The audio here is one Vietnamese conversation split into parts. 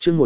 chương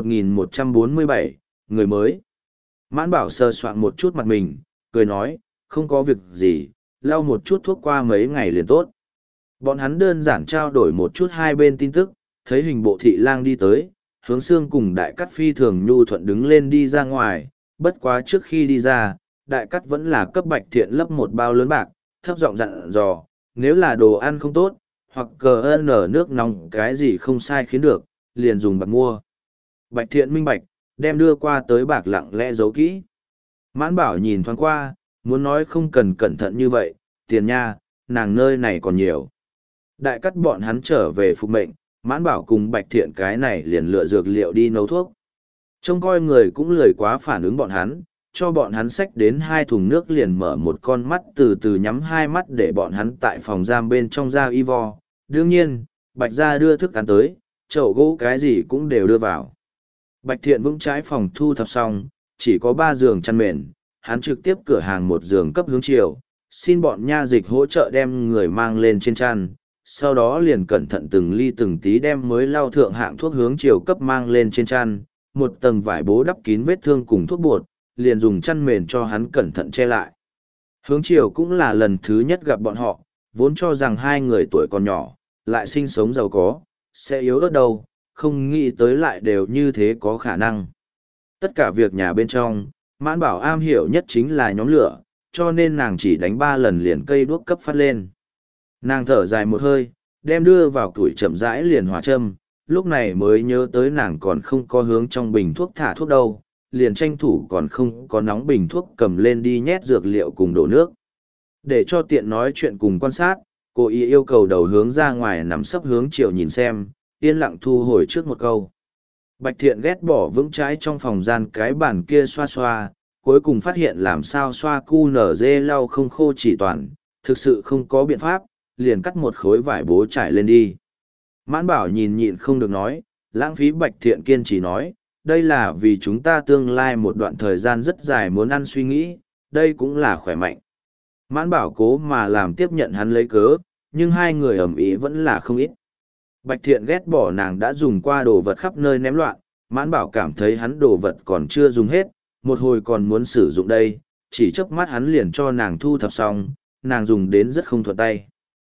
1147, người mới. Mãn Bảo sờ soạng một chút mặt mình, cười nói, không có việc gì, lau một chút thuốc qua mấy ngày liền tốt. Bọn hắn đơn giản trao đổi một chút hai bên tin tức, thấy hình bộ thị lang đi tới, Hướng Xương cùng Đại Cắt phi thường nhu thuận đứng lên đi ra ngoài, bất quá trước khi đi ra, Đại Cắt vẫn là cấp Bạch Thiện lấp một bao lớn bạc, thấp giọng dặn dò, nếu là đồ ăn không tốt, hoặc cờ nở nước nóng cái gì không sai khiến được, liền dùng bạc mua. Bạch Thiện minh bạch, đem đưa qua tới bạc lặng lẽ giấu kỹ. Mãn Bảo nhìn thoáng qua, muốn nói không cần cẩn thận như vậy, tiền nha, nàng nơi này còn nhiều. Đại Cắt bọn hắn trở về phục mệnh, Mãn Bảo cùng Bạch Thiện cái này liền lựa dược liệu đi nấu thuốc. Trông coi người cũng lười quá phản ứng bọn hắn, cho bọn hắn xách đến 2 thùng nước liền mở một con mắt từ từ nhắm 2 mắt để bọn hắn tại phòng giam bên trong ra y vo. Đương nhiên, Bạch gia đưa thức ăn tới, chậu gỗ cái gì cũng đều đưa vào. Bạch Thiện vững trái phòng thu thập xong, chỉ có 3 giường chăn mền, hắn trực tiếp cửa hàng một giường cấp Hướng Triều, xin bọn nha dịch hỗ trợ đem người mang lên trên chăn, sau đó liền cẩn thận từng ly từng tí đem mới lau thượng hạng thuốc Hướng Triều cấp mang lên trên chăn, một tầng vải bố đắp kín vết thương cùng thuốc bột, liền dùng chăn mền cho hắn cẩn thận che lại. Hướng Triều cũng là lần thứ nhất gặp bọn họ, vốn cho rằng hai người tuổi còn nhỏ, lại sinh sống giàu có, sẽ yếu ớt đâu, không nghĩ tới lại đều như thế có khả năng. Tất cả việc nhà bên trong, Mãn Bảo am hiểu nhất chính là nhóm lửa, cho nên nàng chỉ đánh 3 lần liền cây đuốc cấp phát lên. Nàng thở dài một hơi, đem đưa vào củi chậm rãi liền hỏa châm, lúc này mới nhớ tới nàng còn không có hướng trong bình thuốc thả thuốc đâu, liền tranh thủ còn không có nóng bình thuốc cầm lên đi nhét dược liệu cùng đổ nước. Để cho tiện nói chuyện cùng quan sát, cô ý yêu cầu đầu hướng ra ngoài nằm sấp hướng chiều nhìn xem, yên lặng thu hồi trước một câu. Bạch Thiện ghét bỏ vững trái trong phòng gian cái bàn kia xoa xoa, cuối cùng phát hiện làm sao xoa cu nở dê lau không khô chỉ toàn, thực sự không có biện pháp, liền cắt một khối vải bố trải lên đi. Mãn Bảo nhìn nhịn không được nói, lãng phí. Bạch Thiện kiên trì nói, đây là vì chúng ta tương lai một đoạn thời gian rất dài muốn ăn suy nghĩ, đây cũng là khỏe mạnh. Mãn Bảo cố mà làm tiếp nhận hắn lấy cớ, nhưng hai người ầm ĩ vẫn là không ít. Bạch Thiện ghét bỏ nàng đã dùng qua đồ vật khắp nơi ném loạn, Mãn Bảo cảm thấy hắn đồ vật còn chưa dùng hết, một hồi còn muốn sử dụng đây, chỉ chớp mắt hắn liền cho nàng thu thập xong, nàng dùng đến rất không thuận tay.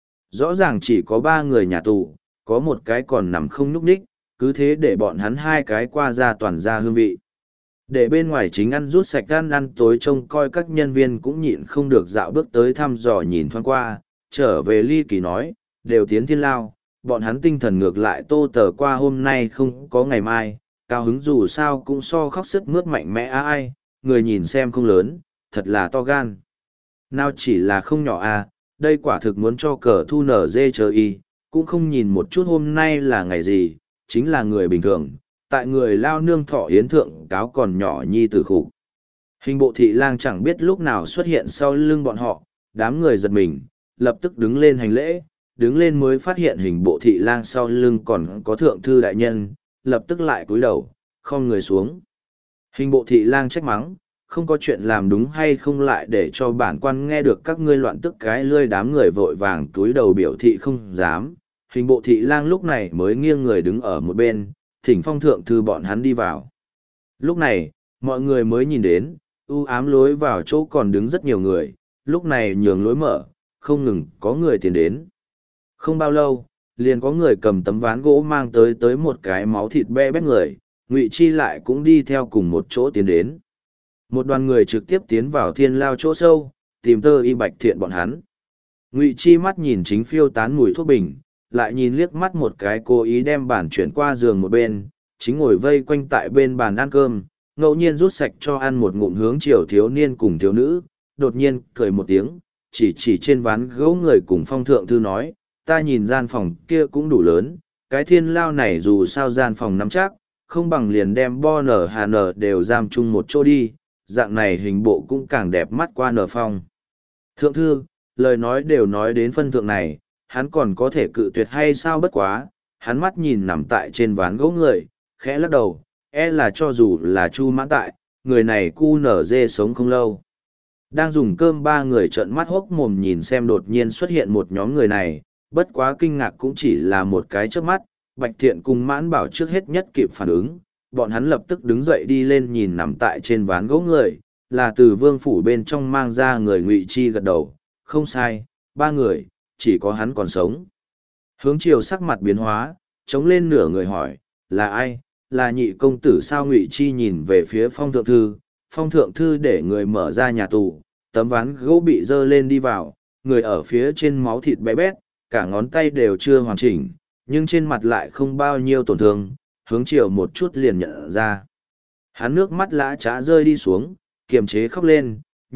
Rõ ràng chỉ có 3 người nhà tù, có một cái còn nằm không nhúc nhích, cứ thế để bọn hắn 2 cái qua ra toàn ra hương vị. Để bên ngoài chính ăn rút sạch ăn tối trông coi các nhân viên cũng nhịn không được dạo bước tới thăm dò nhìn thoáng qua, trở về ly kỳ nói, đều tiến thiên lao, bọn hắn tinh thần ngược lại tô tờ qua hôm nay không có ngày mai, cao hứng dù sao cũng so khóc sức mướt mạnh mẽ ai, người nhìn xem không lớn, thật là to gan. Nào chỉ là không nhỏ đây quả thực muốn cho cờ thu nở dê chờ y, cũng không nhìn một chút hôm nay là ngày gì, chính là người bình thường, tại người lao nương thọ yến thượng cáo còn nhỏ nhi tử khục. Hình bộ thị lang chẳng biết lúc nào xuất hiện sau lưng bọn họ, đám người giật mình, lập tức đứng lên hành lễ, đứng lên mới phát hiện hình bộ thị lang sau lưng còn có thượng thư đại nhân, lập tức lại cúi đầu, không người xuống. Hình bộ thị lang trách mắng, không có chuyện làm đúng hay không lại để cho bản quan nghe được các ngươi loạn tức cái lươi, đám người vội vàng cúi đầu biểu thị không dám. Hình bộ thị lang lúc này mới nghiêng người đứng ở một bên, thỉnh phong thượng thư bọn hắn đi vào. Lúc này, mọi người mới nhìn đến, u ám lối vào chỗ còn đứng rất nhiều người, lúc này nhường lối mở, không ngừng có người tiến đến. Không bao lâu, liền có người cầm tấm ván gỗ mang tới một cái máu thịt be bét người, Ngụy Chi lại cũng đi theo cùng một chỗ tiến đến. Một đoàn người trực tiếp tiến vào thiên lao chỗ sâu, tìm Tơ Y Bạch Thiện bọn hắn. Ngụy Chi mắt nhìn chính phiêu tán mùi thuốc bình, lại nhìn liếc mắt một cái cố ý đem bàn chuyển qua giường một bên, chính ngồi vây quanh tại bên bàn ăn cơm, ngẫu nhiên rút sạch cho ăn một ngụm hướng chiều thiếu niên cùng thiếu nữ, đột nhiên cười một tiếng, chỉ trên ván gỗ người cùng phong thượng thư nói, ta nhìn gian phòng kia cũng đủ lớn, cái thiên lao này dù sao gian phòng nắm chắc, không bằng liền đem bo nở hà nở đều giam chung một chỗ đi, dạng này hình bộ cũng càng đẹp mắt qua nở phong. Thượng thư, lời nói đều nói đến phân thượng này, hắn còn có thể cự tuyệt hay sao bất quá, hắn mắt nhìn nằm tại trên ván gỗ người, khẽ lắc đầu, là cho dù là Chu Mãn tại, người này cu nở dê sống không lâu. Đang dùng cơm 3 người trợn mắt hốc mồm nhìn xem đột nhiên xuất hiện một nhóm người này, bất quá kinh ngạc cũng chỉ là một cái chớp mắt, Bạch Thiện cùng Mãn Bảo trước hết nhất kịp phản ứng, bọn hắn lập tức đứng dậy đi lên nhìn nằm tại trên ván gỗ người, là từ vương phủ bên trong mang ra người. Ngụy Chi gật đầu, không sai, 3 người, chỉ có hắn còn sống. Hướng Triều sắc mặt biến hóa, chống lên nửa người hỏi, là ai, là Nhị công tử sao? Ngụy Chi nhìn về phía Phong thượng thư, Phong thượng thư để người mở ra nhà tù, tấm ván gỗ bị dơ lên đi vào, người ở phía trên máu thịt bé bét, cả ngón tay đều chưa hoàn chỉnh, nhưng trên mặt lại không bao nhiêu tổn thương. Hướng Triều một chút liền nhận ra. Hắn nước mắt lã trá rơi đi xuống, kiềm chế khóc lên,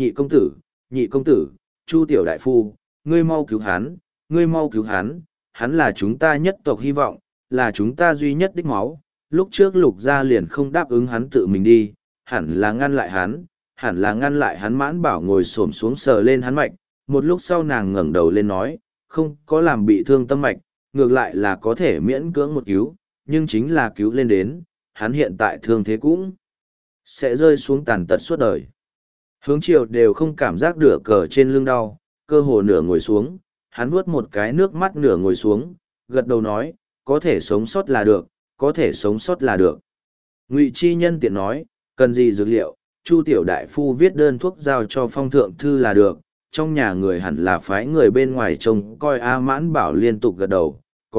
nhị công tử, Chu tiểu đại phu, ngươi mau cứu hắn, ngươi mau cứu hắn, hắn là chúng ta nhất tộc hy vọng, là chúng ta duy nhất đích máu. Lúc trước Lục gia liền không đáp ứng hắn tự mình đi, hẳn là ngăn lại hắn, hẳn là ngăn lại hắn. Mãn Bảo ngồi xổm xuống sờ lên hắn mạch, một lúc sau nàng ngẩng đầu lên nói, không có làm bị thương tâm mạch, ngược lại là có thể miễn cưỡng một cứu, nhưng chính là cứu lên đến, hắn hiện tại thương thế cũng sẽ rơi xuống tàn tật suốt đời. Hướng Triều đều không cảm giác đửa cờ trên lưng đau, cơ hồ nửa ngồi xuống, hắn vuốt một cái nước mắt nửa ngồi xuống, gật đầu nói, có thể sống sót là được, có thể sống sót là được. Ngụy Chi nhân tiện nói, cần gì dược liệu, Chu tiểu đại phu viết đơn thuốc giao cho Phong thượng thư là được, trong nhà người hẳn là phái người bên ngoài trông coi. A Mãn Bảo liên tục gật đầu,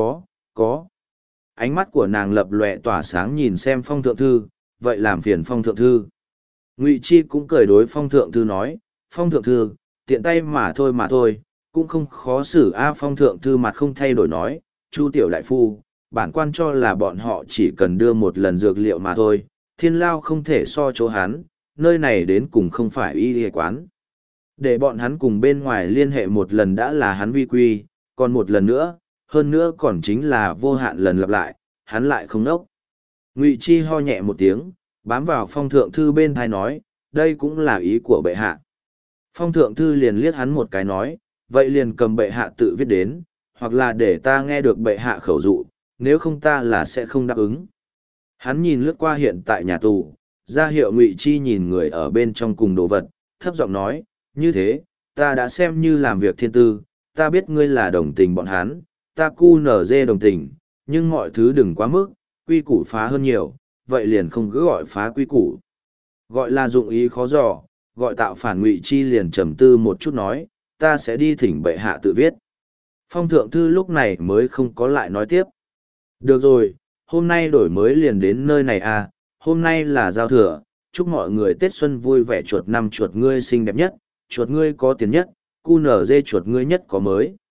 có. Ánh mắt của nàng lập lòe tỏa sáng nhìn xem Phong thượng thư, vậy làm phiền Phong thượng thư. Ngụy Chi cũng cười đối Phong thượng thư nói, Phong thượng thư, tiện tay mà thôi, cũng không khó xử. A Phong thượng thư mặt không thay đổi nói, Chu tiểu đại phu, bản quan cho là bọn họ chỉ cần đưa một lần dược liệu mà thôi, thiên lao không thể so chỗ hắn, nơi này đến cùng không phải y y quán. Để bọn hắn cùng bên ngoài liên hệ một lần đã là hắn vi quy, còn một lần nữa, hơn nữa còn chính là vô hạn lần lặp lại, hắn lại không nốc. Ngụy Chi ho nhẹ một tiếng, bám vào Phong thượng thư bên thai nói, đây cũng là ý của bệ hạ. Phong thượng thư liền liếc hắn một cái nói, vậy liền cầm bệ hạ tự viết đến, hoặc là để ta nghe được bệ hạ khẩu dụ, nếu không ta là sẽ không đáp ứng. Hắn nhìn lướt qua hiện tại nhà tù, ra hiệu Ngụy Chi nhìn người ở bên trong cùng đồ vật, thấp giọng nói, như thế, ta đã xem như làm việc thiên tư, ta biết ngươi là đồng tình bọn hắn, ta cu nở dê đồng tình, nhưng mọi thứ đừng quá mức, quy củ phá hơn nhiều, vậy liền không cứ gọi phá quy củ. Gọi là dụng ý khó dò, gọi tạo phản. Ngụy Chi liền trầm tư một chút nói, ta sẽ đi thỉnh bệ hạ tự viết. Phong thượng thư lúc này mới không có lại nói tiếp. Được rồi, hôm nay đổi mới liền đến nơi này à, hôm nay là giao thừa, chúc mọi người Tết Xuân vui vẻ. Chuột năm chuột ngươi xinh đẹp nhất, chuột ngươi có tiền nhất, cu nở dê chuột ngươi nhất có mới.